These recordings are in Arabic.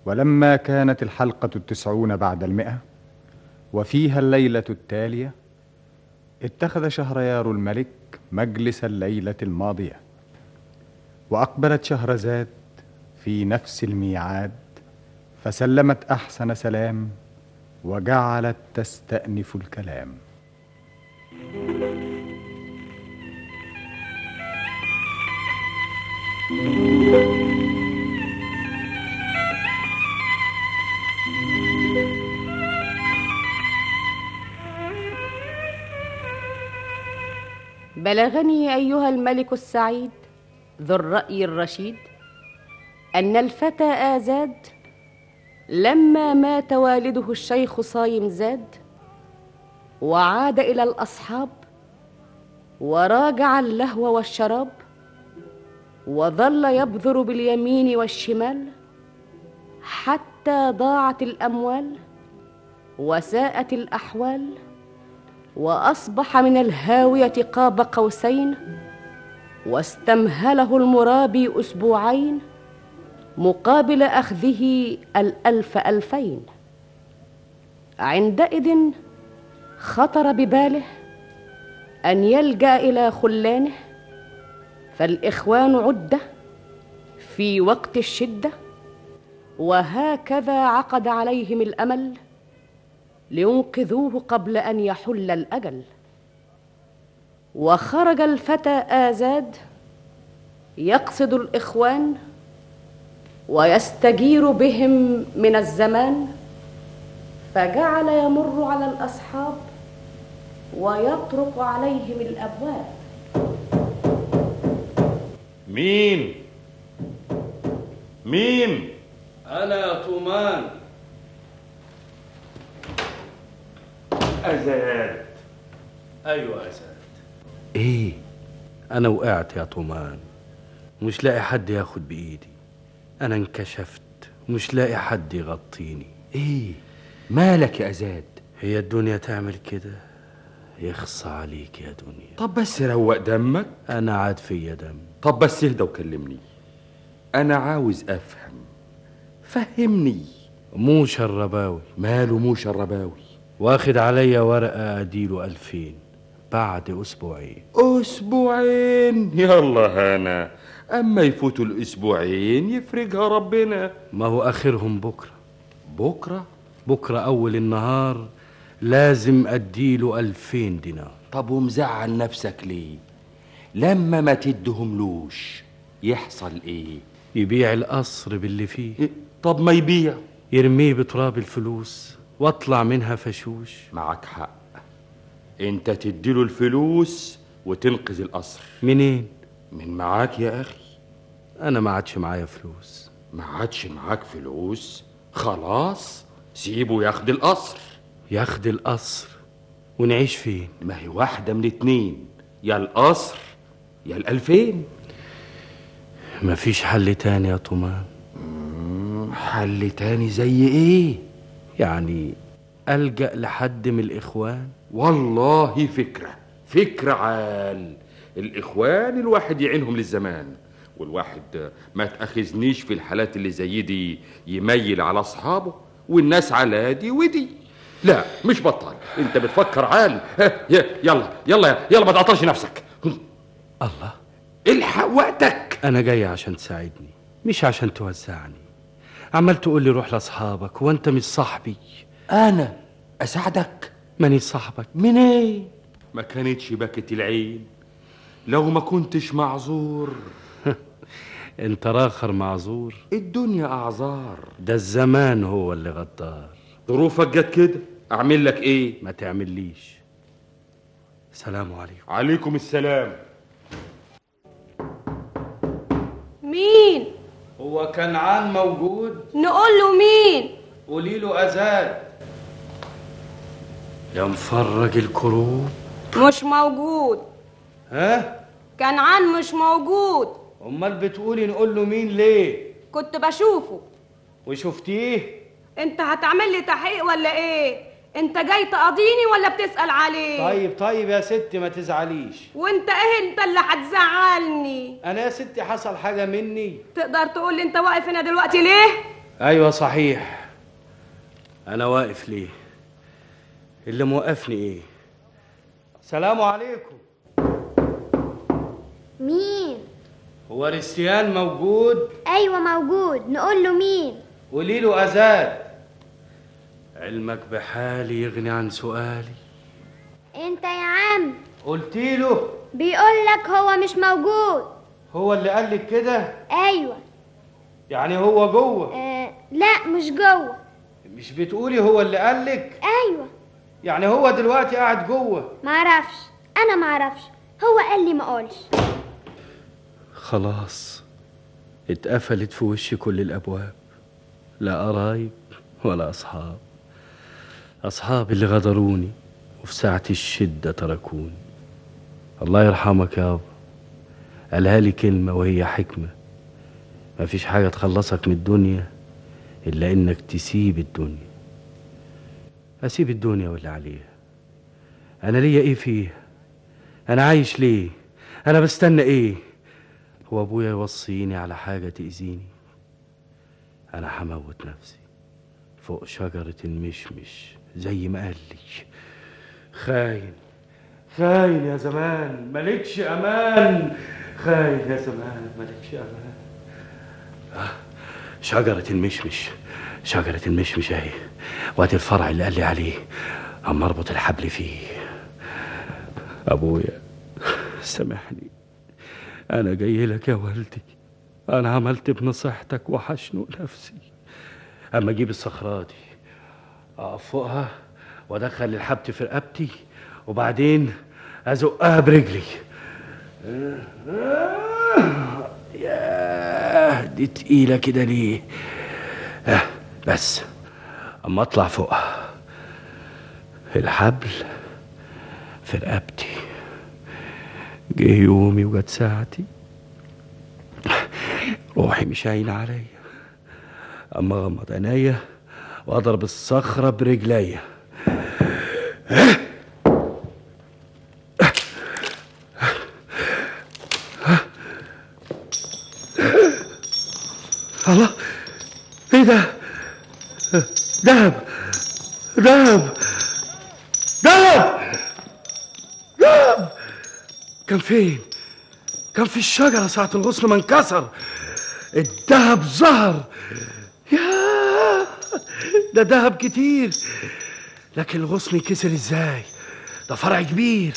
ولما كانت الحلقة 90 بعد 100 وفيها الليلة التالية، اتخذ شهريار الملك مجلس الليلة الماضية، وأقبلت شهرزاد في نفس الميعاد، فسلمت أحسن سلام وجعلت تستأنف الكلام. بلغني أيها الملك السعيد ذو الرأي الرشيد أن الفتى آزاد لما مات والده الشيخ صايم زاد، وعاد إلى الأصحاب وراجع اللهو والشراب، وظل يبذر باليمين والشمال حتى ضاعت الأموال وساءت الأحوال، وأصبح من الهاوية قاب قوسين، واستمهله المرابي أسبوعين مقابل أخذه 1000 عندئذ خطر بباله أن يلجأ إلى خلانه، فالإخوان عدة في وقت الشدة، وهكذا عقد عليهم الأمل لينقذوه قبل أن يحل الأجل. وخرج الفتى آزاد يقصد الإخوان ويستجير بهم من الزمان، فجعل يمر على الأصحاب ويطرق عليهم الأبواب. مين؟ مين؟ أنا يا طومان. أزاد. أيوة أزاد. إيه؟ أنا وقعت يا طومان، مش لاقي حد ياخد بإيدي. أنا انكشفت ومش لاقي حد يغطيني. إيه؟ مالك يا أزاد؟ هي الدنيا تعمل كده؟ يخصى عليك يا دنيا. طب بس روق دمك. أنا عاد فيا دم. طب بس اهدى وكلمني، أنا عاوز أفهم، فهمني. موشى الرباوي. ماله موشى الرباوي؟ واخد عليا ورقة أديله 2000 بعد أسبوعين. أسبوعين؟ يلا هانا، أما يفوتوا الأسبوعين يفرجها ربنا. ما هو آخرهم بكرة. بكرة؟ بكرة أول النهار لازم أديله 2000 دينار. طب ومزعل نفسك ليه؟ لما ما تدهملوش يحصل ايه؟ يبيع القصر باللي فيه. إيه؟ طب ما يبيع، يرميه بتراب الفلوس واطلع منها فشوش. معك حق، انت تديله الفلوس وتنقذ القصر. منين؟ من معاك يا اخي. انا ما عادش معايا فلوس. ما عادش معاك فلوس؟ خلاص سيبه ياخد القصر. ياخد القصر ونعيش فين؟ ما هي واحدة من اتنين، يا القصر يا ال2000. مفيش حل تاني يا طومان؟ حل تاني زي ايه؟ يعني ألجأ لحد من الإخوان؟ والله فكرة عال. الإخوان الواحد يعينهم للزمان، والواحد ما تأخذنيش في الحالات اللي زي دي يميل على أصحابه والناس على دي ودي. لا مش بطل، انت بتفكر عال. يلا يلا يلا ما تعطلش نفسك. الله، الحق وقتك. أنا جاي عشان تساعدني مش عشان توزعني. عمال تقول لي روح لأصحابك وأنت مش صاحبي. أنا أساعدك؟ ماني صاحبك. منين؟ ما كانتش باكت العين لو ما كنتش معذور. انت راخر معذور. الدنيا أعذار، ده الزمان هو اللي غدار. ظروفك جت كده، أعمل لك إيه؟ ما تعمليش. سلام عليكم. عليكم السلام. مين؟ هو كنعان موجود؟ نقول له مين؟ قولي له أزاد. يا مفرج الكروب. مش موجود. ها؟ كنعان مش موجود. امال بتقولي نقول له مين ليه؟ كنت بشوفه. وشفتيه؟ انت هتعمل لي تحقيق ولا ايه؟ انت جاي تقاضيني ولا بتسأل عليه؟ طيب يا ستي ما تزعليش. وانت ايه انت اللي هتزعلني؟ انا يا ستي حصل حاجة مني؟ تقدر تقول لي انت واقف هنا دلوقتي ليه؟ ايوه صحيح. انا واقف ليه؟ اللي موقفني ايه؟ السلام عليكم. مين؟ هو ريستيان موجود؟ ايوه موجود. نقول له مين؟ قولي له ازاد. علمك بحالي يغني عن سؤالي. انت يا عم. قلت له. بيقول لك هو مش موجود. هو اللي قال لك كده؟ ايوه. يعني هو جوه؟ لا مش جوه. مش بتقولي هو اللي قال لك؟ ايوه. يعني هو دلوقتي قاعد جوه؟ معرفش. انا معرفش، هو قال لي ما اقولش. خلاص اتقفلت في وشي كل الابواب، لا قرايب ولا اصحاب. اصحابي اللي غدروني وفي ساعة الشدة تركوني. الله يرحمك يابا، قالها لي كلمة وهي حكمة: مفيش حاجة تخلصك من الدنيا إلا إنك تسيب الدنيا. أسيب الدنيا واللي عليها؟ أنا ليا إيه فيها؟ أنا عايش ليه؟ أنا بستنى إيه؟ هو أبويا يوصيني على حاجة تأذيني؟ أنا هموت نفسي فوق شجرة المشمش زي ما قال لي. خاين خاين يا زمان مالكش أمان، خاين يا زمان مالكش أمان. شجرة المشمش، شجرة المشمش اهي، وادي الفرع اللي قال لي عليه، اما اربط الحبل فيه. ابويا سامحني، انا جاي لك يا والدي، انا عملت بنصيحتك وحشنق نفسي. اما اجيب الصخرة دي اقف فوقها وادخل الحبل في رقبتي وبعدين ازقها برجلي. ياه دي تقيلة كده ليه؟ بس اما اطلع فوقها الحبل في رقبتي. جه يومي وجت ساعتي، روحي مش عين عليا، اما اغمض عينيا واضرب الصخرة برجليا. الله، ايه ده؟ دهب دهب دهب دهب. كان فين؟ كان في الشجرة ساعة الغصن ما انكسر. الدهب ظهر. يا ده دهب كتير، لكن الغصن ينكسر ازاي؟ ده فرع كبير.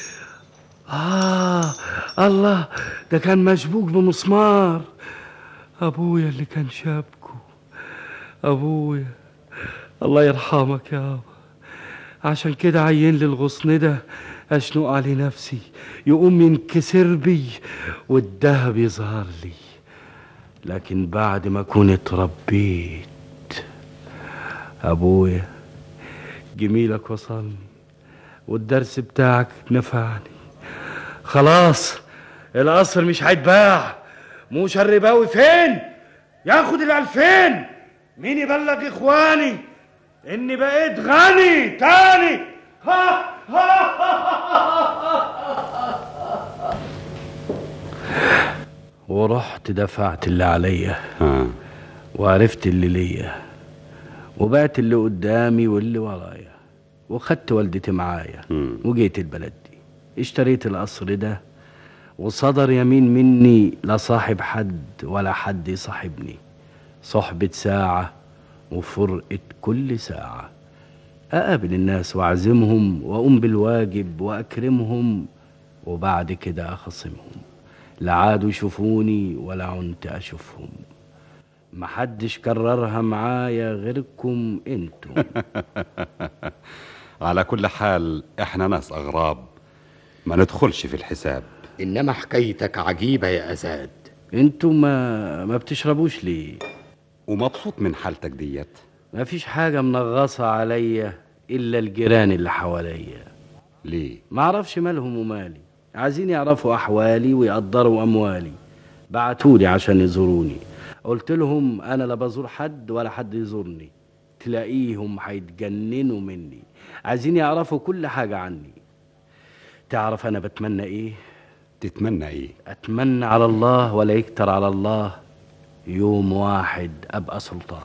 الله، ده كان مشبوك بمسمار. ابويا اللي كان شابكه، ابويا الله يرحمك يابا. عشان كده عين لي الغصن ده اشنق عليه نفسي يقوم ينكسر بي والدهب يظهر لي. لكن بعد ما كنت اتربيت ابويا جميلك وصلني والدرس بتاعك نفعني. خلاص القصر مش هيتباع. موسى الرباوي فين؟ ياخد ال2000. مين يبلغ اخواني اني بقيت غني تاني؟ ورحت دفعت اللي عليا وعرفت اللي ليا وبعت اللي قدامي واللي ورايا وخدت والدتي معايا وجيت البلد دي. اشتريت القصر ده وصدر يمين مني لا صاحب حد ولا حد يصاحبني. صحبة ساعة وفرقة كل ساعة. أقابل الناس وأعزمهم وأقوم بالواجب وأكرمهم وبعد كده أخصمهم. لا عادوا يشوفوني ولا عنت أشوفهم. محدش كررها معايا غيركم انتم. على كل حال احنا ناس أغراب ما ندخلش في الحساب. إنما حكايتك عجيبة يا أزاد. انتم ما بتشربوش ليه؟ ومبسوط من حالتك ديت؟ ما فيش حاجة منغصة عليا إلا الجيران اللي حواليا. ليه؟ ما اعرفش مالهم ومالي، عايزين يعرفوا أحوالي ويقدروا أموالي. بعتولي عشان يزوروني، قلت لهم أنا لا بزور حد ولا حد يزورني. تلاقيهم هيتجننوا مني، عايزين يعرفوا كل حاجة عني. تعرف أنا بتمنى إيه؟ تتمنى إيه؟ أتمنى على الله ولا يكتر على الله يوم واحد أبقى سلطان.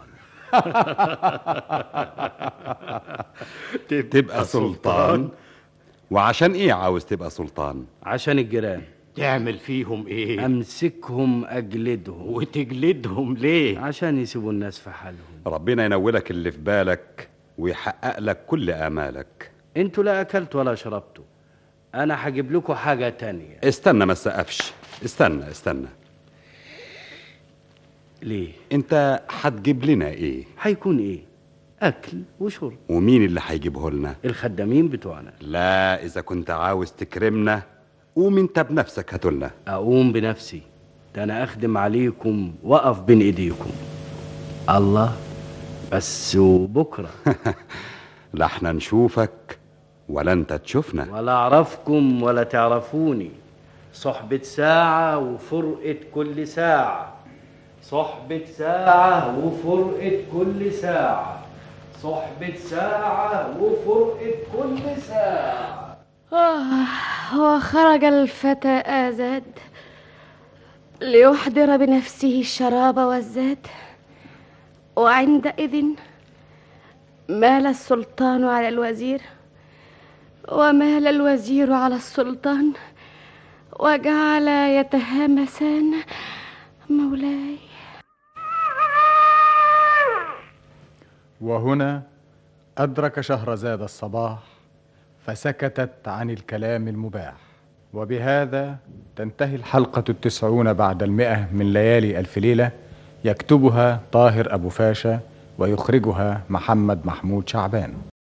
تبقى سلطان؟ وعشان ايه عاوز تبقى سلطان؟ عشان الجيران. تعمل فيهم ايه؟ أمسكهم أجلدهم. وتجلدهم ليه؟ عشان يسيبوا الناس في حالهم. ربنا ينولك اللي في بالك ويحقق لك كل آمالك. انتوا لا أكلتوا ولا شربتوا، أنا هجيب لكم حاجة تانية. استنى ما تسقفش، استنى. ليه؟ انت هتجيب لنا ايه؟ هيكون إيه؟ أكل وشرب. ومين اللي هيجيبه لنا؟ الخدامين بتوعنا. لا، إذا كنت عاوز تكرمنا قوم انت بنفسك هاتولنا. أقوم بنفسي؟ ده أنا أخدم عليكم وأقف بين إيديكم. الله، بس وبكرة لا احنا نشوفك ولا انت تشوفنا. ولا أعرفكم ولا تعرفوني. صحبة ساعة وفرقة كل ساعة. صحبة ساعة وفرقة كل ساعة. صحبة ساعة وفرقة كل ساعة. وخرج الفتى آزاد ليحضر بنفسه الشراب والزاد، وعندئذ مال السلطان على الوزير، ومال الوزير على السلطان، وجعل يتهامسان: مولاي. وهنا أدرك شهرزاد الصباح فسكتت عن الكلام المباح. وبهذا تنتهي الحلقة 90 بعد 100 من ليالي ألف ليلة، يكتبها طاهر أبو فاشا ويخرجها محمد محمود شعبان.